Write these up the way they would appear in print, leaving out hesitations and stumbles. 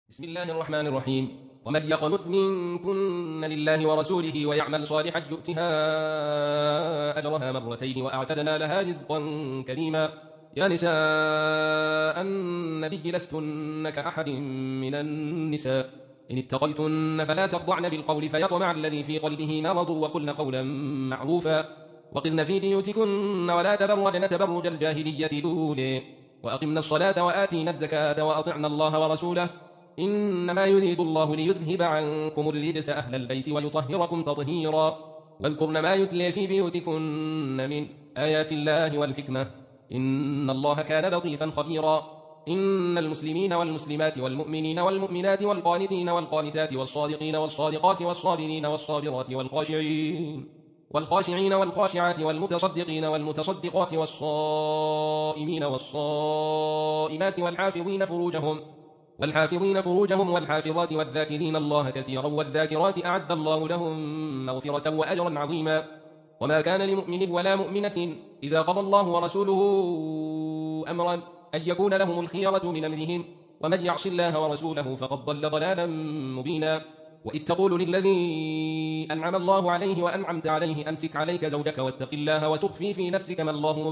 بسم الله الرحمن الرحيم. ومن يقنت منكن لله ورسوله ويعمل صالحا يؤتها أجرها مرتين وأعتدنا لها رزقا كريما. يا نساء النبي لستن كأحد من النساء إن اتقيتن فلا تخضعن بالقول فيطمع الذي في قلبه مرض وقلن قولا معروفا وقرن في بيوتكن ولا تبرجن تبرج الجاهلية الأولى وأقمنا الصلاة وآتينا الزكاة وأطعنا الله ورسوله إنما يريد الله ليذهب عنكم الرجس أهل البيت ويطهركم تطهيرا. واذكرن ما يتلى في بيوتكن من آيات الله والحكمة إن الله كان لطيفا خبيرا. إن المسلمين والمسلمات والمؤمنين والمؤمنات والقانتين والقانتات والصادقين والصادقات والصابرين والصابرات والخاشعين والخاشعات والمتصدقين والمتصدقات والصائمين والصائمات والحافظين فروجهم والحافظات والذاكرين الله كثيرا والذاكرات أعد الله لهم مغفرة وأجرا عظيما. وما كان لمؤمن ولا مؤمنة إذا قضى الله ورسوله أمرا أن يكون لهم الخيرة من أمرهم ومن يعص الله ورسوله فقد ضل ضلالا مبينا. وإذ تقول للذي أنعم الله عليه وأنعمت عليه أمسك عليك زوجك واتق الله وتخفي في نفسك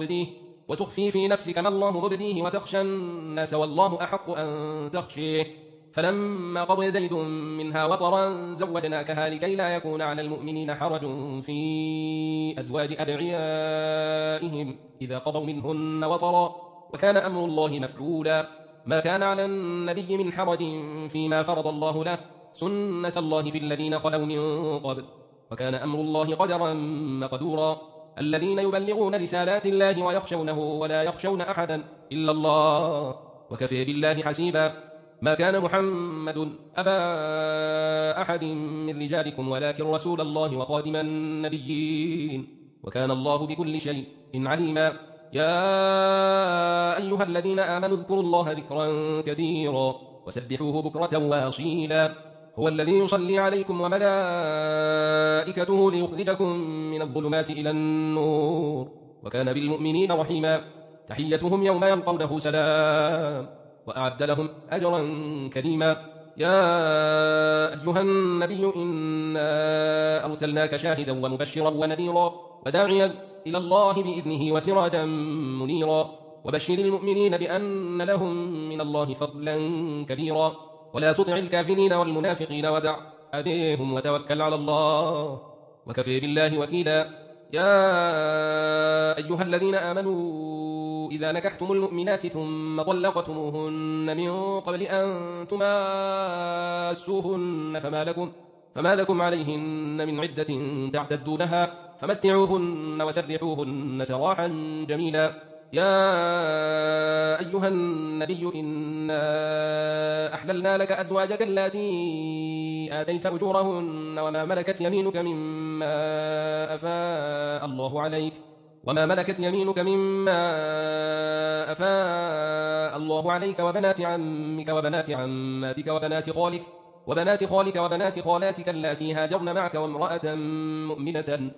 ما الله مبديه وتخشى الناس والله أحق أن تخشيه فلما قضى زيد منها وطرا زوجناكها لكي لا يكون على المؤمنين حرج في أزواج أدعيائهم إذا قضوا منهن وطرا وكان أمر الله مفعولا. ما كان على النبي من حرج فيما فرض الله له سنة الله في الذين خلوا من قبل وكان أمر الله قدرا مقدورا. الذين يبلغون رسالات الله ويخشونه ولا يخشون أحدا إلا الله وكفى بالله حسيبا. ما كان محمد أبا أحد من رجالكم ولكن رسول الله وخاتم النبيين وكان الله بكل شيء عليما. يا أيها الذين آمنوا اذكروا الله ذكرا كثيرا وسبحوه بكرة وأصيلا. هو الذي يصلي عليكم وملائكته ليخرجكم من الظلمات إلى النور وكان بالمؤمنين رحيما. تحيتهم يوم يلقونه سلام وأعد لهم أجرا كريما. يا أيها النبي إنا أرسلناك شاهدا ومبشرا ونذيرا وداعيا إلى الله بإذنه وسراجا منيرا وبشر المؤمنين بأن لهم من الله فضلا كبيرا. ولا تطع الكافرين والمنافقين ودع أذيهم وتوكل على الله وكفى بالله وكيلا. يا أيها الذين آمنوا إذا نكحتم المؤمنات ثم طلقتموهن من قبل أن تماسوهن فما لكم عليهن من عدة تعتدونها فمتعوهن وسرحوهن سراحا جميلا. يا أيها النبي إنا أحللنا لك أزواجك التي آتيت أجورهن وما ملكت يمينك مما أفاء الله عليك وبنات عمك وبنات عماتك وبنات خالك وبنات خالاتك اللاتي هاجرن معك وامرأة مؤمنة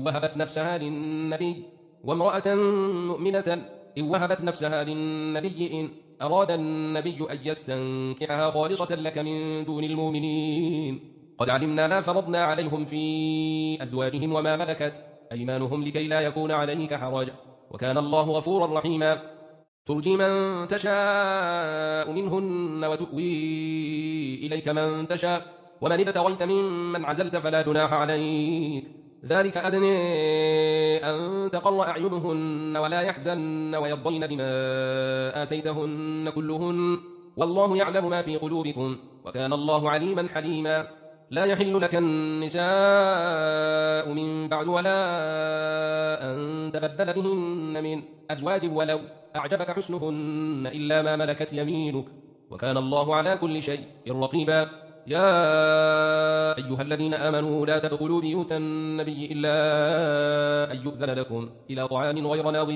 إن وهبت نفسها للنبي إن أراد النبي أن يستنكحها خالصة لك من دون المؤمنين. قد علمنا ما فرضنا عليهم في أزواجهم وما ملكت أيمانهم لكي لا يكون عليك حرج وكان الله غفورا رحيما. ترجي من تشاء منهن وتؤوي إليك من تشاء ومن ابتغيت ممن عزلت فلا جناح عليك ذلك أدنى أن تقر أعينهن ولا يحزن ويرضين بما آتيتهن كلهن والله يعلم ما في قلوبكم وكان الله عليما حليما. لا يحل لك النساء من بعد ولا أن تبدل بهن من أزواج ولو أعجبك حسنهن إلا ما ملكت يمينك وكان الله على كل شيء رقيبا. يا أيها الذين آمنوا لا تدخلوا بيوت النبي إلا أن يؤذن لكم إلى طعام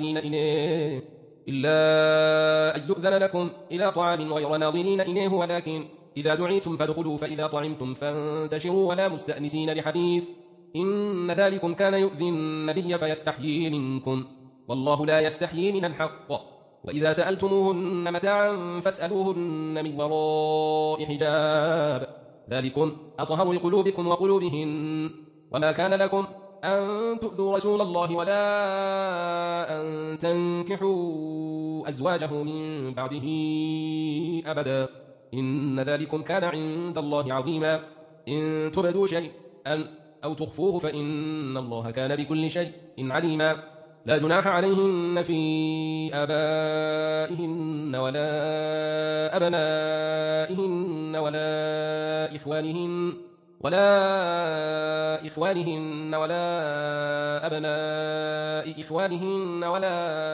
غير ناظرين إليه ولكن إذا دعيتم فادخلوا فإذا طعمتم فانتشروا ولا مستأنسين لحديث إن ذلكم كان يؤذي النبي فيستحيي منكم والله لا يستحيي من الحق وإذا سألتموهن متاعا فاسألوهن من وراء حجاب ذلكم أطهر لقلوبكم وقلوبهن وما كان لكم أن تؤذوا رسول الله ولا أن تنكحوا أزواجه من بعده أبدا إن ذلكم كان عند الله عظيما إن تبدوا شيئا أو تخفوه فإن الله كان بكل شيء عليما لا جناح عليهن في آبائهن ولا أبنائهن ولا إخوانهن ولا أبناء إخوانهن ولا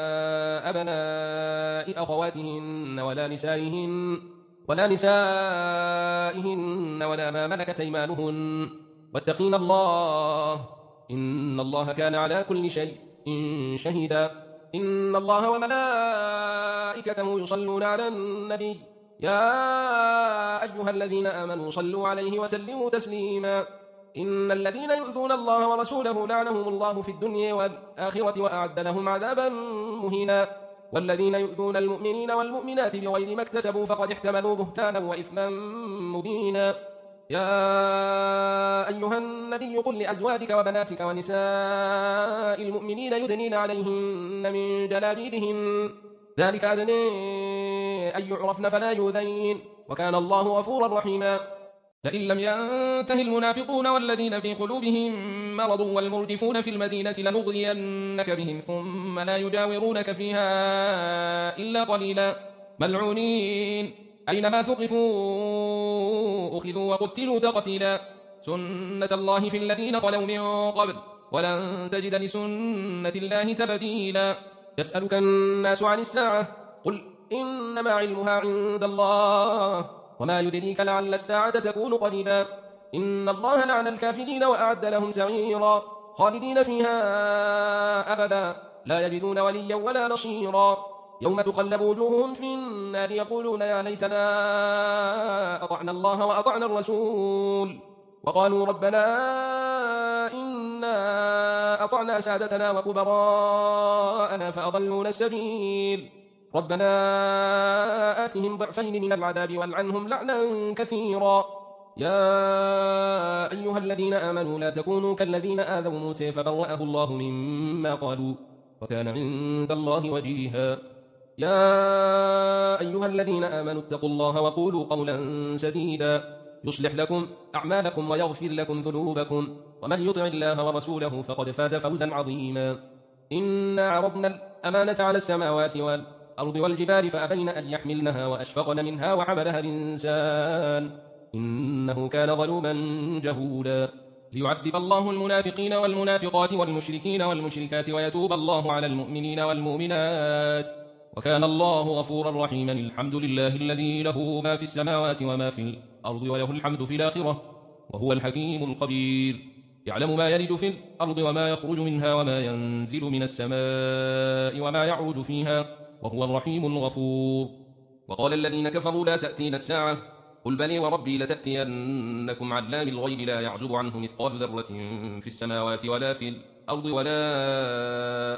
أبناء أخواتهن ولا نسائهن ولا ما ملكت أيمانهن واتقين الله إن الله كان على كل شيء شهيدا إن الله وملائكته يصلون على النبي يا أيها الذين آمنوا صلوا عليه وسلموا تسليما إن الذين يؤذون الله ورسوله لعنهم الله في الدنيا والآخرة وأعد لهم عذابا مهينا والذين يؤذون المؤمنين والمؤمنات بغير ما اكتسبوا فقد احتملوا بهتانا وإثما مبينا يا أيها النبي قل لأزواجك وبناتك ونساء المؤمنين يدنين عليهن من جلابيبهن ذلك أدنى أن يعرفن فلا يؤذين وكان الله غفورا رحيما لئن لم ينته المنافقون والذين في قلوبهم مرض والمرجفون في المدينة لنغرينك بهم ثم لا يجاورونك فيها إلا قليلا ملعونين أينما ثقفوا أخذوا وقتلوا تقتيلا سنة الله في الذين خلوا من قبل ولن تجد لسنة الله تبديلا يسألك الناس عن الساعة قل إنما علمها عند الله وما يدريك لعل الساعة تكون قريبا إن الله لعن الكافرين وأعد لهم سعيرا خالدين فيها أبدا لا يجدون وليا ولا نصيرا يوم تقلب وجوههم في النار يقولون يا ليتنا أطعنا الله وأطعنا الرسول وقالوا ربنا إنا أطعنا سادتنا وكبراءنا فأضلونا السبيل ربنا آتهم ضعفين من العذاب والعنهم لعنا كثيرا يا أيها الذين آمنوا لا تكونوا كالذين آذوا موسى فبرأه الله مما قالوا وكان عند الله وجيها يا أيها الذين آمنوا اتقوا الله وقولوا قولا سديدا يصلح لكم أعمالكم ويغفر لكم ذنوبكم ومن يطع الله ورسوله فقد فاز فوزا عظيما إنا عرضنا الأمانة على السماوات والأرض والجبال فأبين أن يحملنها وأشفقن منها وحملها الإنسان إنه كان ظلوما جهولا ليعذب الله المنافقين والمنافقات والمشركين والمشركات ويتوب الله على المؤمنين والمؤمنات وكان الله غفورا رحيما الحمد لله الذي له ما في السماوات وما في الأرض وله الحمد في الآخرة وهو الحكيم الخبير يعلم ما يلج في الأرض وما يخرج منها وما ينزل من السماء وما يعرج فيها وهو الرحيم الغفور وقال الذين كفروا لا تأتينا الساعة قل بلي وربي لتأتينكم علام الغيب لا يعزب عنه مثقال ذرة في السماوات ولا في الأرض ولا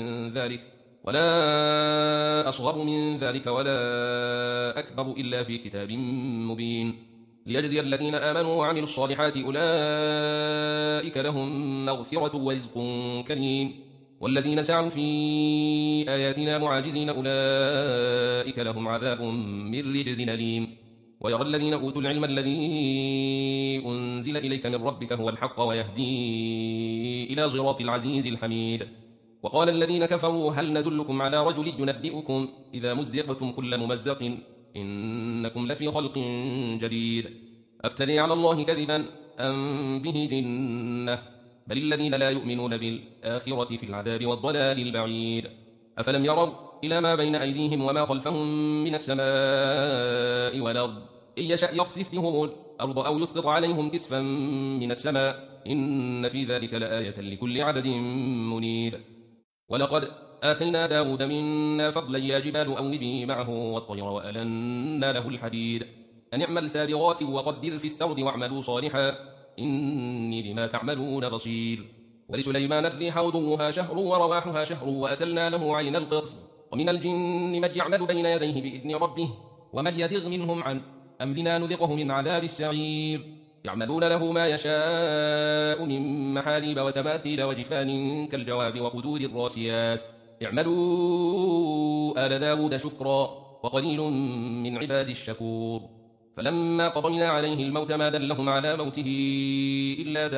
أصغر من ذلك ولا أكبر إلا في كتاب مبين ليجزي الذين آمنوا وعملوا الصالحات أولئك لهم مغفرة ورزق كريم والذين سعوا في آياتنا معاجزين أولئك لهم عذاب من رجز أليم ويرى الذين أوتوا العلم الذي أنزل إليك من ربك هو الحق ويهدي إلى صراط العزيز الحميد وقال الذين كفروا هل ندلكم على رجل ينبئكم إذا مزقتم كل ممزق إنكم لفي خلق جديد أفتري على الله كذبا أم به جنة بل الذين لا يؤمنون بالآخرة في العذاب والضلال البعيد أفلم يروا إلى ما بين أيديهم وما خلفهم من السماء والأرض إن يشأ يخسف بهم الأرض أو يسقط عليهم كسفا من السماء إن في ذلك لآية لكل عبد منيب ولقد آتينا داود منا فضلا يا جبال أوبي معه والطير وألنا له الحديد أن اعمل سابغات وقدر في السرد واعملوا صالحا إني بما تعملون بصير ولسليمان الريح غدوها شهر ورواحها شهر وأسلنا له عين القطر ومن الجن من يعمل بين يديه بإذن ربه ومن يزغ منهم عن أمرنا نذقه من عذاب السعير يعملون له ما يشاء من محاريب وتماثيل وجفان كالجواب وقدور الراسيات اعملوا آل داود شكرا وقليل من عباد الشكور فلما قضينا عليه الموت ما دلهم على موته إلا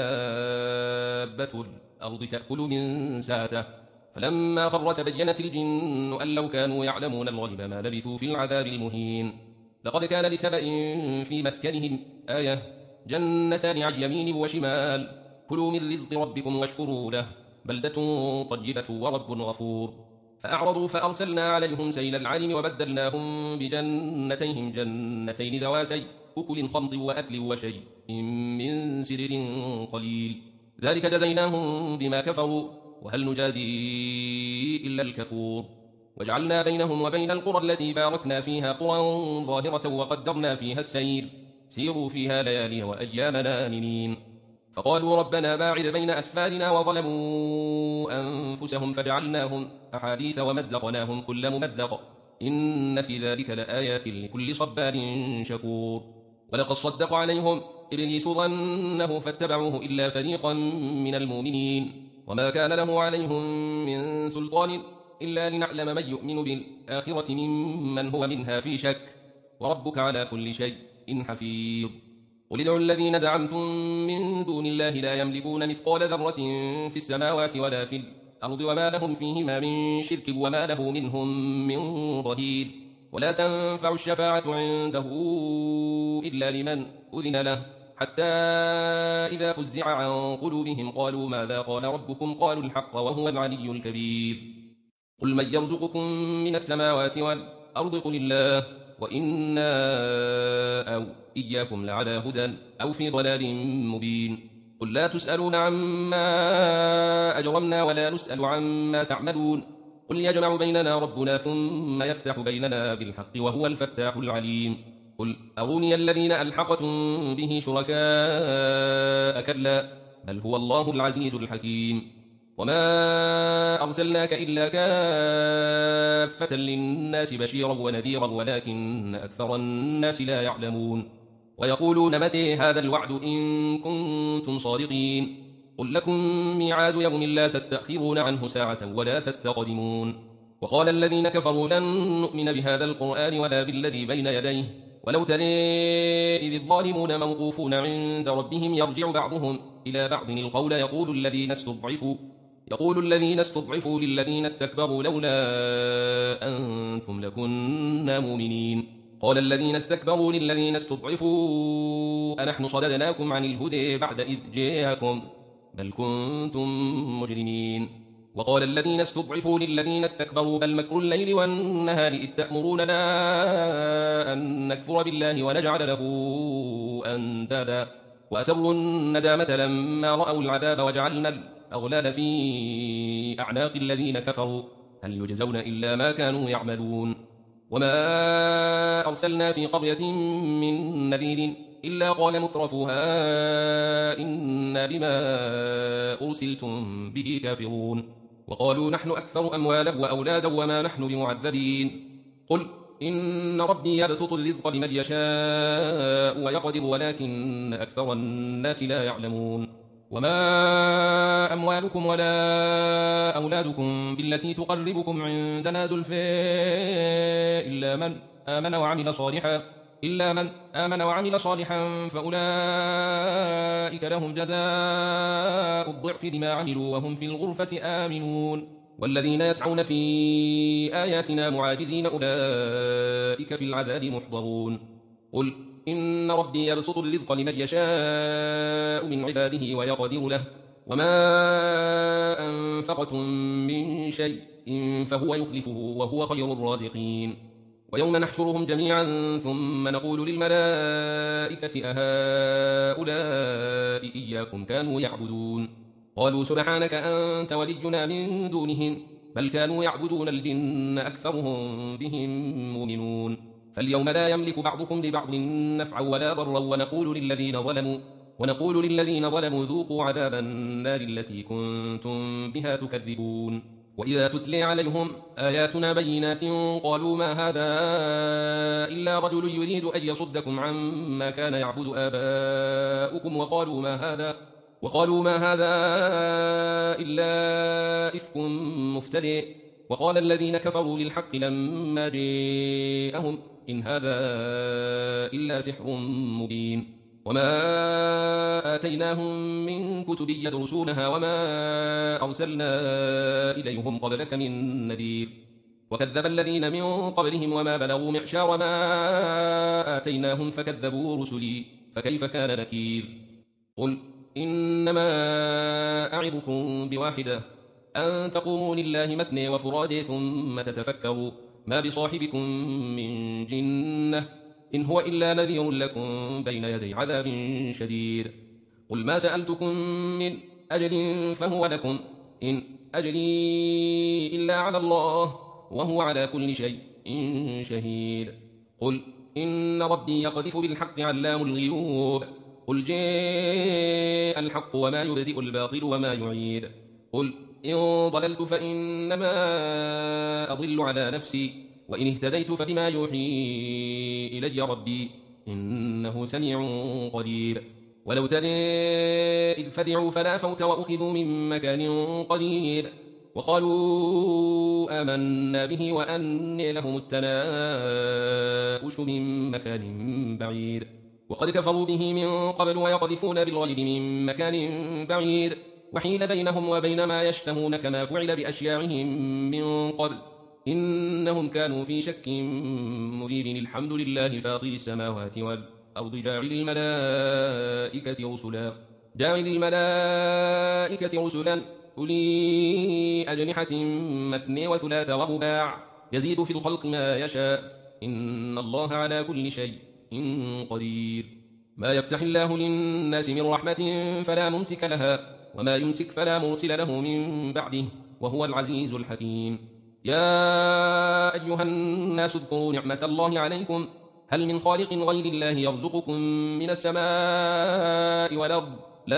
دابة الأرض تأكل من ساته فلما خر تبينت الجن أن لو كانوا يعلمون الغيب ما لبثوا في العذاب المهين لقد كان لسبأ في مسكنهم آية جنتان عن يمين وشمال كلوا من رزق ربكم واشكروا له بلدة طيبة ورب غفور فأعرضوا فأرسلنا عليهم سيل العلم وبدلناهم بجنتيهم جنتين ذواتي أكل خمط وأثل وشيء من سدر قليل ذلك جزيناهم بما كفروا وهل نجازي إلا الكفور وجعلنا بينهم وبين القرى التي باركنا فيها قرى ظاهرة وقدرنا فيها السير سيروا فيها ليالي وأيامنا آمنين فقالوا ربنا باعد بين أسفارنا وظلموا أنفسهم فجعلناهم أحاديث ومزقناهم كل ممزق إن في ذلك لآيات لكل صبار شكور ولقد صدق عليهم إبليس ظنه فاتبعوه إلا فريقا من المؤمنين وما كان له عليهم من سلطان إلا لنعلم من يؤمن بالآخرة ممن هو منها في شك وربك على كل شيء حفيظ قل ادعوا الذين زعمتم من دون الله لا يملكون مثقال ذرة في السماوات ولا في الأرض وما لهم فيهما من شرك وما له منهم من ظهير ولا تنفع الشفاعة عنده إلا لمن أذن له حتى إذا فزع عن قلوبهم قالوا ماذا قال ربكم قالوا الحق وهو العلي الكبير قل من يرزقكم من السماوات والأرض قل الله وإنا أو إياكم لعلى هدى أو في ضلال مبين قل لا تسألون عما أجرمنا ولا نسأل عما تعملون قل يجمع بيننا ربنا ثم يفتح بيننا بالحق وهو الفتاح العليم قل أروني الذين ألحقتم به شركاء كلا بل هو الله العزيز الحكيم وما أرسلناك إلا كافة للناس بشيرا ونذيرا ولكن أكثر الناس لا يعلمون ويقولون متى هذا الوعد إن كنتم صادقين قل لكم ميعاد يوم لا تستأخرون عنه ساعة ولا تستقدمون وقال الذين كفروا لن نؤمن بهذا القرآن ولا بالذي بين يديه ولو ترى إذ الظالمون موقوفون عند ربهم يرجع بعضهم إلى بعض القول يقول الذين استضعفوا للذين استكبروا لولا أنتم لكنا مؤمنين قال الذين استكبروا للذين استضعفوا أنحن صددناكم عن الهدى بعد إذ جاءكم بل كنتم مجرمين وقال الذين استضعفوا للذين استكبروا بل مكر الليل والنهار إذ تأمروننا أن نكفر بالله ونجعل له أندادا وأسروا الندامة لما رأوا العذاب وجعلنا الأغلال في أعناق الذين كفروا هل يجزون إلا ما كانوا يعملون وما أرسلنا في قرية من نذير إلا قال مترفوها إنا بما أرسلتم به كافرون وقالوا نحن أكثر أموالا وأولادا وما نحن بمعذبين قل إن ربي يبسط الرزق لمن يشاء ويقدر ولكن أكثر الناس لا يعلمون وما أموالكم ولا أولادكم بالتي تقربكم عندنا زلفى إلا من آمن وعمل صالحا فأولئك لهم جزاء الضعف بما عملوا وهم في الغرفة آمنون والذين يسعون في آياتنا معاجزين أولئك في العذاب محضرون قل إن ربي يبسط الرزق لمن يشاء من عباده ويقدر له وما أنفقتم من شيء فهو يخلفه وهو خير الرازقين ويوم نحشرهم جميعا ثم نقول للملائكة أهؤلاء إياكم كانوا يعبدون قالوا سبحانك أنت ولينا من دونهم بل كانوا يعبدون الجن أكثرهم بهم مؤمنون فاليوم لا يملك بعضكم لبعض نفعا ولا ضرا ونقول للذين ظلموا ذوقوا عذاب النار التي كنتم بها تكذبون وإذا تتلي عليهم آياتنا بينات قالوا ما هذا إلا رجل يريد أن يصدكم عما كان يعبد آباؤكم وقالوا ما هذا إلا إفك مفتري. وقال الذين كفروا للحق لما جاءهم إن هذا إلا سحر مبين. وما آتيناهم من كتب يدرسونها وما أرسلنا إليهم قبلك من نذير. وكذب الذين من قبلهم وما بلغوا معشار ما آتيناهم فكذبوا رسلي فكيف كان نكير. قل إنما أعظكم بواحدة أن تقوموا لله مثني وفرادي ثم تتفكروا ما بصاحبكم من جنة إن هو إلا نذير لكم بين يدي عذاب شديد. قل ما سألتكم من أجل فهو لكم إن أجلي إلا على الله وهو على كل شيء شهيد. قل إن ربي يقذف بالحق علام الغيوب. قل جاء الحق وما يبدئ الباطل وما يعيد. قل إن ضللت فإنما أضل على نفسي وإن اهتديت فبما يوحي إلي ربي إنه سميع قريب. ولو ترى إذ فزعوا فلا فوت وأخذوا من مكان قريب وقالوا آمنا به وأنى لهم التناؤش من مكان بعيد. وقد كفروا به من قبل ويقذفون بالغيب من مكان بعيد وحيل بينهم وبين ما يشتهون كما فعل بأشياعهم من قبل إنهم كانوا في شك مريب. الحمد لله فاطر السماوات والأرض جاعل الملائكة رسلا أولي أجنحة مثني وثلاث ورباع يزيد في الخلق ما يشاء إن الله على كل شيء قدير. ما يفتح الله للناس من رحمة فلا ممسك لها وما يمسك فلا مرسل له من بعده وهو العزيز الحكيم. يا أيها الناس اذكروا نعمة الله عليكم هل من خالق غير الله يرزقكم من السماء والأرض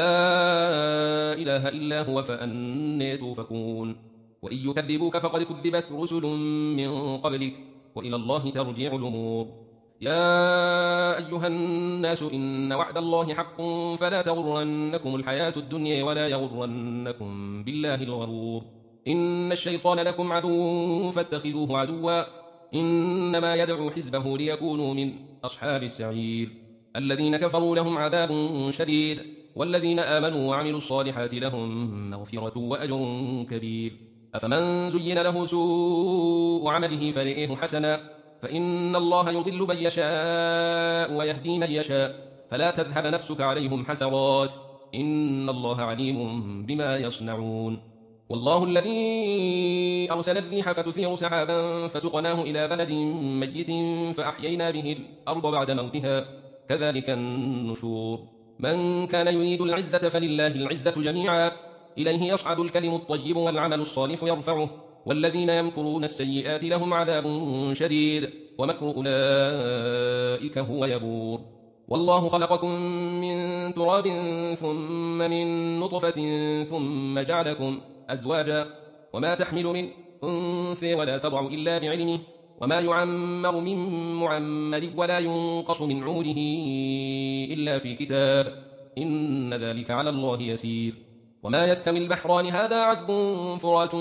لا إله إلا هو فأنى توفكون. وإن يكذبوك فقد كذبت رسل من قبلك وإلى الله ترجع الأمور. يا أيها الناس إن وعد الله حق فلا تغرنكم الحياة الدنيا ولا يغرنكم بالله الغرور. إن الشيطان لكم عدو فاتخذوه عدوا إنما يدعو حزبه ليكونوا من أصحاب السعير. الذين كفروا لهم عذاب شديد والذين آمنوا وعملوا الصالحات لهم مغفرة وأجر كبير. أفمن زين له سوء عمله فرئه حسنا فإن الله يضل من يشاء ويهدي من يشاء فلا تذهب نفسك عليهم حسرات إن الله عليم بما يصنعون. والله الذي أرسل الريح فتثير سحابا فسقناه إلى بلد ميت فأحيينا به الأرض بعد موتها كذلك النشور. من كان يريد العزة فلله العزة جميعا إليه يصعد الكلم الطيب والعمل الصالح يرفعه والذين يمكرون السيئات لهم عذاب شديد ومكر أولئك هو يبور. والله خلقكم من تراب ثم من نطفة ثم جعلكم أزواجا وما تحمل من أنثى ولا تضع إلا بعلمه وما يعمر من معمر ولا ينقص من عمره إلا في كتاب إن ذلك على الله يسير. وما يستوي البحران هذا عذب فرات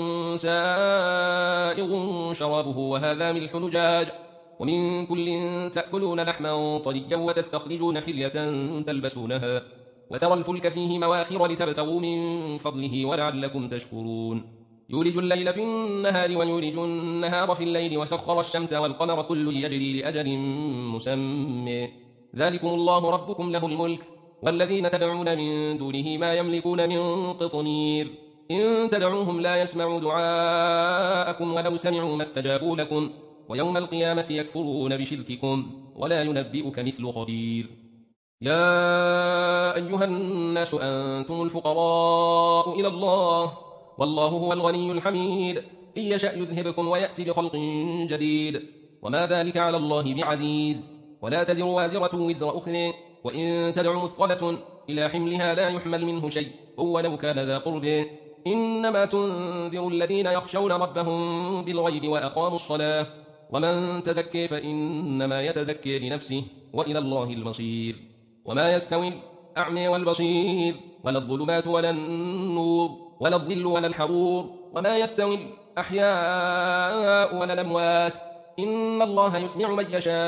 سائغ شرابه وهذا ملح نجاج ومن كل تأكلون لحما طريا وتستخرجون حلية تلبسونها وترى الفلك فيه مواخر لتبتغوا من فضله ولعلكم تشكرون. يولج الليل في النهار ويولج النهار في الليل وسخر الشمس والقمر كل يجري لأجل مسمى ذلكم الله ربكم له الملك والذين تدعون من دونه ما يملكون من قطمير إن تدعوهم لا يسمعوا دعاءكم ولو سمعوا ما استجابوا لكم ويوم القيامة يكفرون بشرككم ولا ينبئك مثل خبير. يا أيها الناس أنتم الفقراء إلى الله والله هو الغني الحميد إن يشأ يذهبكم ويأتي بخلق جديد وما ذلك على الله بعزيز. ولا تزر وازرة وزر أخرى وإن تدع مثقلة إلى حملها لا يحمل منه شيء ولو كان ذا قرب إنما تنذر الذين يخشون ربهم بالغيب وأقاموا الصلاة ومن تزكي فإنما يتزكي لنفسه وإلى الله المصير وما يستوي الأعمى والبصير ولا الظلمات ولا النور ولا الظل ولا الحرور وما يستوي الأحياء ولا الأموات إن الله يسمع من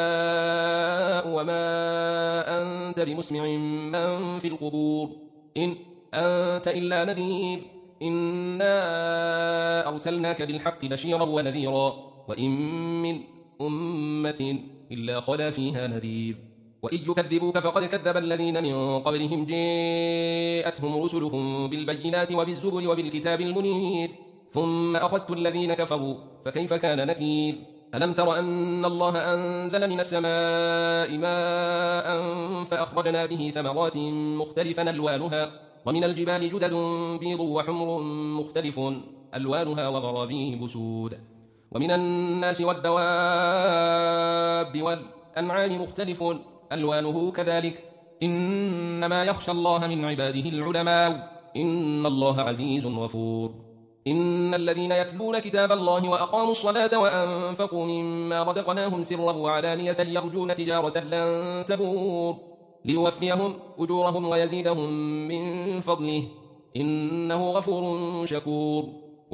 يشاء وما أنت بمسمع من في القبور إن أنت إلا نذير إنا أرسلناك بالحق بشيرا ونذيرا وإن من أمة إلا خلا فيها نذير وإن يكذبوك فقد كذب الذين من قبلهم جاءتهم رسلهم بالبينات وبالزبر وبالكتاب المنير ثم أخذت الذين كفروا فكيف كان نكير ألم تر أن الله أنزل من السماء ماء فأخرجنا به ثمرات مختلفا ألوانها ومن الجبال جدد بيض وحمر مختلف ألوانها وغرابيب سود ومن الناس والدواب والأنعام مختلف ألوانه كذلك إنما يخشى الله من عباده العلماء إن الله عزيز غفور إن الذين يتلون كتاب الله وأقاموا الصلاة وأنفقوا مما رزقناهم سرا وعلانية يرجون تجارة لن تبور ليوفيهم أجورهم ويزيدهم من فضله إنه غفور شكور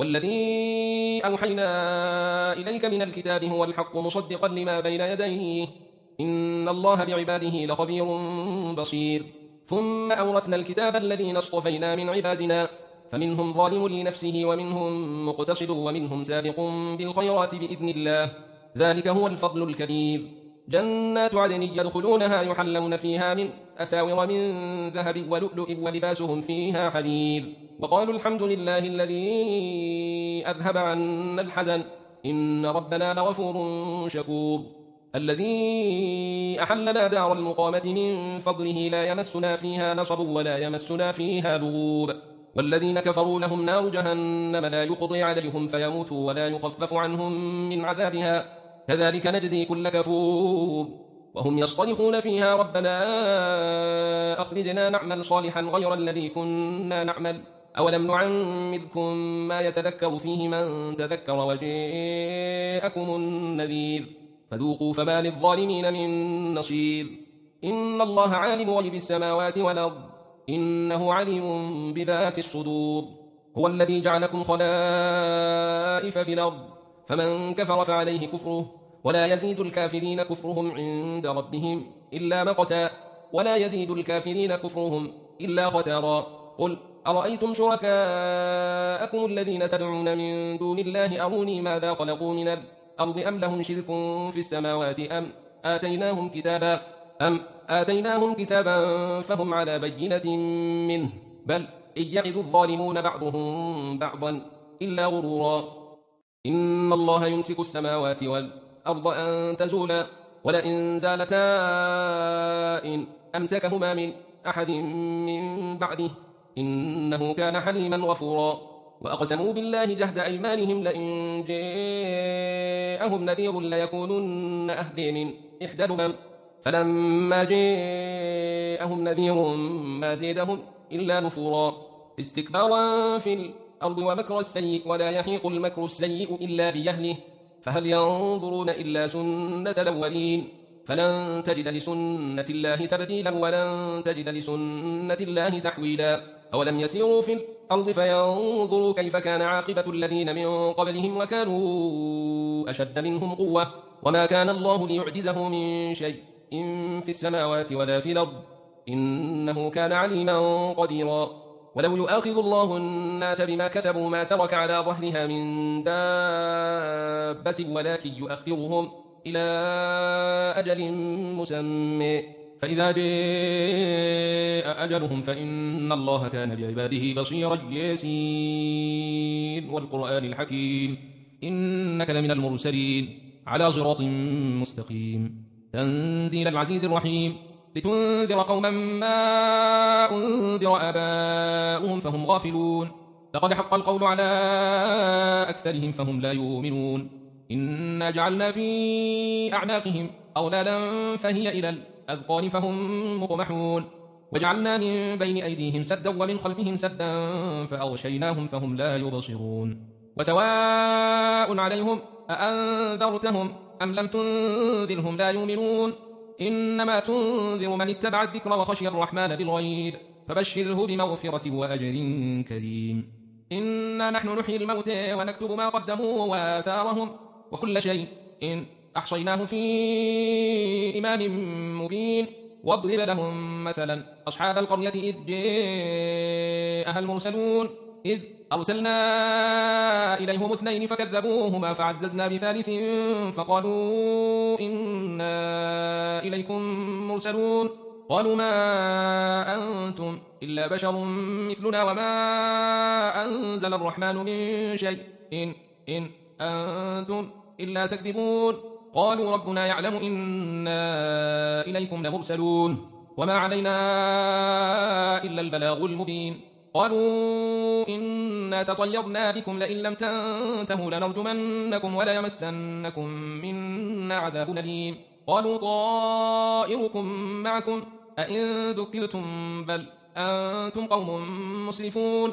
والذي أوحينا إليك من الكتاب هو الحق مصدقا لما بين يديه إن الله بعباده لخبير بصير ثم أورثنا الكتاب الذين اصطفينا من عبادنا فمنهم ظالم لنفسه ومنهم مقتصد ومنهم سابق بالخيرات بإذن الله ذلك هو الفضل الكبير جنات عدن يدخلونها يحلون فيها من أساور من ذهب ولؤلؤ ولباسهم فيها حرير وقالوا الحمد لله الذي أذهب عنا الحزن إن ربنا لغفور شكور الذي أحلنا دار المقامة من فضله لا يمسنا فيها نصب ولا يمسنا فيها لغوب والذين كفروا لهم نار جهنم لا يقضي عليهم فيموتوا ولا يخفف عنهم من عذابها كذلك نجزي كل كفور وهم يصطرخون فيها ربنا أخرجنا نعمل صالحا غير الذي كنا نعمل أولم نعمركم ما يتذكر فيه من تذكر وجاءكم النذير فذوقوا فما للظالمين من نصير إن الله عالم غيب السماوات والأرض إنه عليم بذات الصدور هو الذي جعلكم خلائف في الأرض فمن كفر فعليه كفره ولا يزيد الكافرين كفرهم عند ربهم إلا مقتا ولا يزيد الكافرين كفرهم إلا خسارا قل أرأيتم شركاءكم الذين تدعون من دون الله أروني ماذا خلقوا من الأرض أم لهم شرك في السماوات أم آتيناهم كتابا فهم على بينة منه بل إن يعد الظالمون بعضهم بعضا إلا غرورا إن الله يمسك السماوات والأرض أن تزولا ولئن زالتا إن أمسكهما من أحد من بعده إنه كان حليما غفورا وأقسموا بالله جهد أيمانهم لئن جاءهم نذير ليكونن أهدي من إحدى الأمم فلما جاءهم نذير ما زيدهم إلا نفورا استكبارا في الأرض ومكر السيء ولا يحيق المكر السيء إلا بأهله فهل ينظرون إلا سنة الأولين فلن تجد لسنة الله تبديلا ولن تجد لسنة الله تحويلا أولم يسيروا في الأرض فينظروا كيف كان عاقبة الذين من قبلهم وكانوا أشد منهم قوة وما كان الله ليعجزه من شيء إن في السماوات ولا في الأرض إنه كان عليما قديرا ولو يؤاخذ الله الناس بما كسبوا ما ترك على ظهرها من دابة ولكن يؤخرهم إلى أجل مسمى فإذا جاء أجلهم فإن الله كان بعباده بصيرا ياسين والقرآن الحكيم إنك لمن المرسلين على صراط مستقيم تنزيل العزيز الرحيم لتنذر قوما ما أنذر آباؤهم فهم غافلون لقد حق القول على أكثرهم فهم لا يؤمنون إنا جعلنا في أعناقهم أغلالا فهي إلى الأذقان فهم مقمحون وجعلنا من بين أيديهم سدا ومن خلفهم سدا فأغشيناهم فهم لا يبصرون وسواء عليهم أأنذرتهم أم لم تنذرهم لا يؤمنون إنما تنذر من اتبع الذكر وخشي الرحمن بالغيب فبشره بمغفرة وأجر كريم إنا نحن نحيي الموتى ونكتب ما قدموا وآثارهم وكل شيء إن أحصيناه في إمام مبين واضرب لهم مثلا أصحاب القرية إذ جاءها المرسلون إذ أرسلنا إليهم 2 فكذبوهما فعززنا بثالث فقالوا إنا إليكم مرسلون قالوا ما أنتم إلا بشر مثلنا وما أنزل الرحمن من شيء إن أنتم إلا تكذبون قالوا ربنا يعلم إنا إليكم لمرسلون وما علينا إلا البلاغ المبين قالوا إنا تطيرنا بكم لئن لم تنتهوا لنرجمنكم وليمسنكم منا عذاب أليم قالوا طائركم معكم أئن ذكرتم بل أنتم قوم مسرفون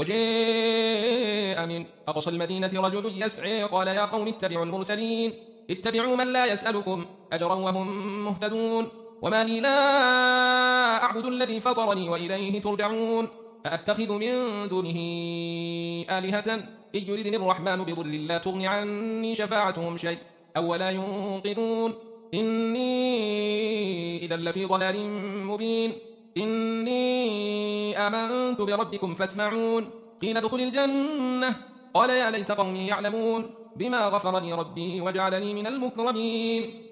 وجاء من أقصى المدينة رجل يسعى قال يا قوم اتبعوا المرسلين اتبعوا من لا يسألكم أجرا وهم مهتدون وما لي لا أعبد الذي فطرني وإليه ترجعون أأتخذ من دونه آلهة إن يردني الرحمن بضر لا تغن عني شفاعتهم شيء أو ولا ينقذون إني إذا لفي ضلال مبين إني آمنت بربكم فاسمعون قيل ادخل الجنة قال يا ليت قومي يعلمون بما غفر لي ربي وجعلني من المكرمين